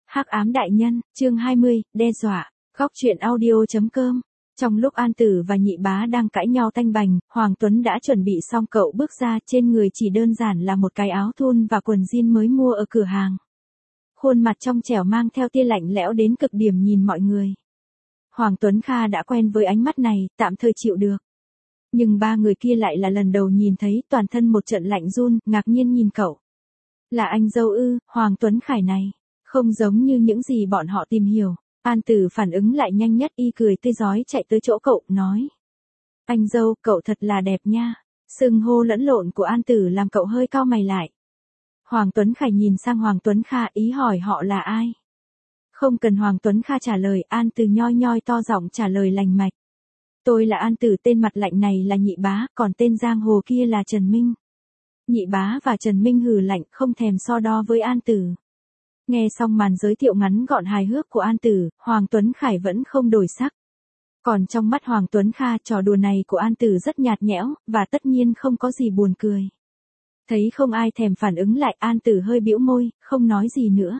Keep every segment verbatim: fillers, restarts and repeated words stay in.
Hắc ám đại nhân, chương hai mươi, đe dọa. Góc truyện audio.com. Trong lúc An Tử và Nhị Bá đang cãi nhau tanh bành, Hoàng Tuấn đã chuẩn bị xong, cậu bước ra, trên người chỉ đơn giản là một cái áo thun và quần jean mới mua ở cửa hàng. Khuôn mặt trong trẻo mang theo tia lạnh lẽo đến cực điểm nhìn mọi người. Hoàng Tuấn Kha đã quen với ánh mắt này, tạm thời chịu được. Nhưng ba người kia lại là lần đầu nhìn thấy, toàn thân một trận lạnh run, ngạc nhiên nhìn cậu. Là anh dâu ư? Hoàng Tuấn Khải này, không giống như những gì bọn họ tìm hiểu. An Tử phản ứng lại nhanh nhất, y cười tươi rói chạy tới chỗ cậu, nói. Anh dâu, cậu thật là đẹp nha. Xưng hô lẫn lộn của An Tử làm cậu hơi cau mày lại. Hoàng Tuấn Khải nhìn sang Hoàng Tuấn Kha, ý hỏi họ là ai. Không cần Hoàng Tuấn Kha trả lời, An Tử nhoi nhoi to giọng trả lời lành mạch. Tôi là An Tử, tên mặt lạnh này là Nhị Bá, còn tên giang hồ kia là Trần Minh. Nhị Bá và Trần Minh hừ lạnh, không thèm so đo với An Tử. Nghe xong màn giới thiệu ngắn gọn hài hước của An Tử, Hoàng Tuấn Khải vẫn không đổi sắc. Còn trong mắt Hoàng Tuấn Kha, trò đùa này của An Tử rất nhạt nhẽo, và tất nhiên không có gì buồn cười. Thấy không ai thèm phản ứng lại, An Tử hơi bĩu môi, không nói gì nữa.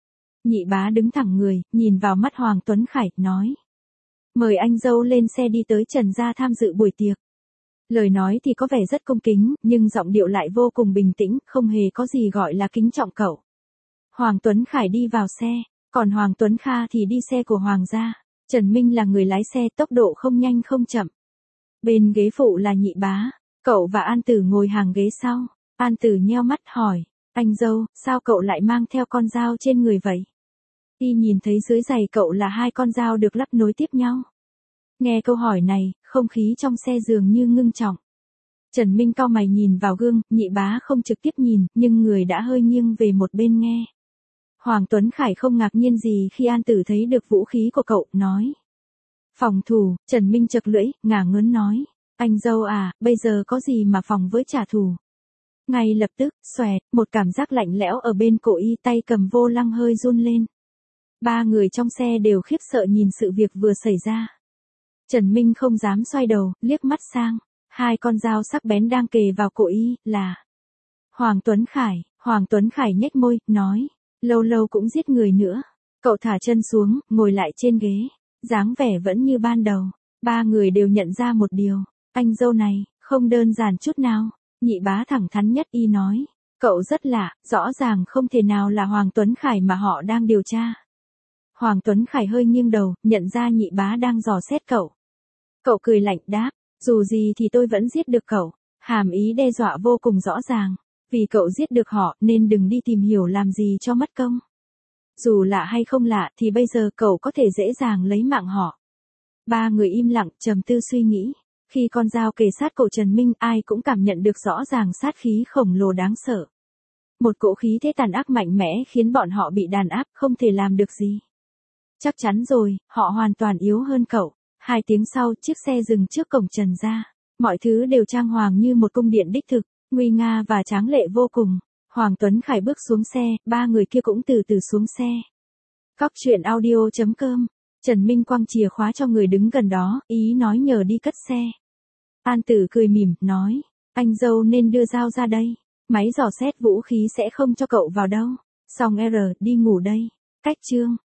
Nhị Bá đứng thẳng người, nhìn vào mắt Hoàng Tuấn Khải, nói. Mời anh dâu lên xe đi tới Trần gia tham dự buổi tiệc. Lời nói thì có vẻ rất cung kính, nhưng giọng điệu lại vô cùng bình tĩnh, không hề có gì gọi là kính trọng cậu. Hoàng Tuấn Khải đi vào xe, còn Hoàng Tuấn Kha thì đi xe của Hoàng gia. Trần Minh là người lái xe, tốc độ không nhanh không chậm. Bên ghế phụ là Nhị Bá, cậu và An Tử ngồi hàng ghế sau. An Tử nheo mắt hỏi, anh dâu, sao cậu lại mang theo con dao trên người vậy? Y nhìn thấy dưới giày cậu là hai con dao được lắp nối tiếp nhau. Nghe câu hỏi này, không khí trong xe dường như ngưng trọng. Trần Minh cau mày nhìn vào gương, Nhị Bá không trực tiếp nhìn, nhưng người đã hơi nghiêng về một bên nghe. Hoàng Tuấn Khải không ngạc nhiên gì khi An Tử thấy được vũ khí của cậu, nói. Phòng thủ, Trần Minh chật lưỡi, ngả ngớn nói. Anh dâu à, bây giờ có gì mà phòng với trả thù. Ngay lập tức, xoẹt, một cảm giác lạnh lẽo ở bên cổ y, tay cầm vô lăng hơi run lên. Ba người trong xe đều khiếp sợ nhìn sự việc vừa xảy ra. Trần Minh không dám xoay đầu, liếc mắt sang. Hai con dao sắc bén đang kề vào cổ y, là Hoàng Tuấn Khải. Hoàng Tuấn Khải nhếch môi, nói. Lâu lâu cũng giết người nữa. Cậu thả chân xuống, ngồi lại trên ghế. Dáng vẻ vẫn như ban đầu. Ba người đều nhận ra một điều. Anh dâu này, không đơn giản chút nào. Nhị Bá thẳng thắn nhất y nói. Cậu rất lạ, rõ ràng không thể nào là Hoàng Tuấn Khải mà họ đang điều tra. Hoàng Tuấn Khải hơi nghiêng đầu, nhận ra Nhị Bá đang dò xét cậu. Cậu cười lạnh đáp. Dù gì thì tôi vẫn giết được cậu. Hàm ý đe dọa vô cùng rõ ràng. Vì cậu giết được họ nên đừng đi tìm hiểu làm gì cho mất công. Dù lạ hay không lạ thì bây giờ cậu có thể dễ dàng lấy mạng họ. Ba người im lặng, trầm tư suy nghĩ. Khi con dao kề sát cổ Trần Minh, ai cũng cảm nhận được rõ ràng sát khí khổng lồ đáng sợ. Một cỗ khí thế tàn ác mạnh mẽ khiến bọn họ bị đàn áp, không thể làm được gì. Chắc chắn rồi, họ hoàn toàn yếu hơn cậu. Hai tiếng sau, chiếc xe dừng trước cổng Trần gia. Mọi thứ đều trang hoàng như một cung điện đích thực, nguy nga và tráng lệ vô cùng. Hoàng Tuấn Khải bước xuống xe, ba người kia cũng từ từ xuống xe. Góc truyện audio.com. Trần Minh quăng chìa khóa cho người đứng gần đó, ý nói nhờ đi cất xe. An Tử cười mỉm, nói. Anh dâu nên đưa dao ra đây. Máy dò xét vũ khí sẽ không cho cậu vào đâu. Xong R, đi ngủ đây. Cách chương.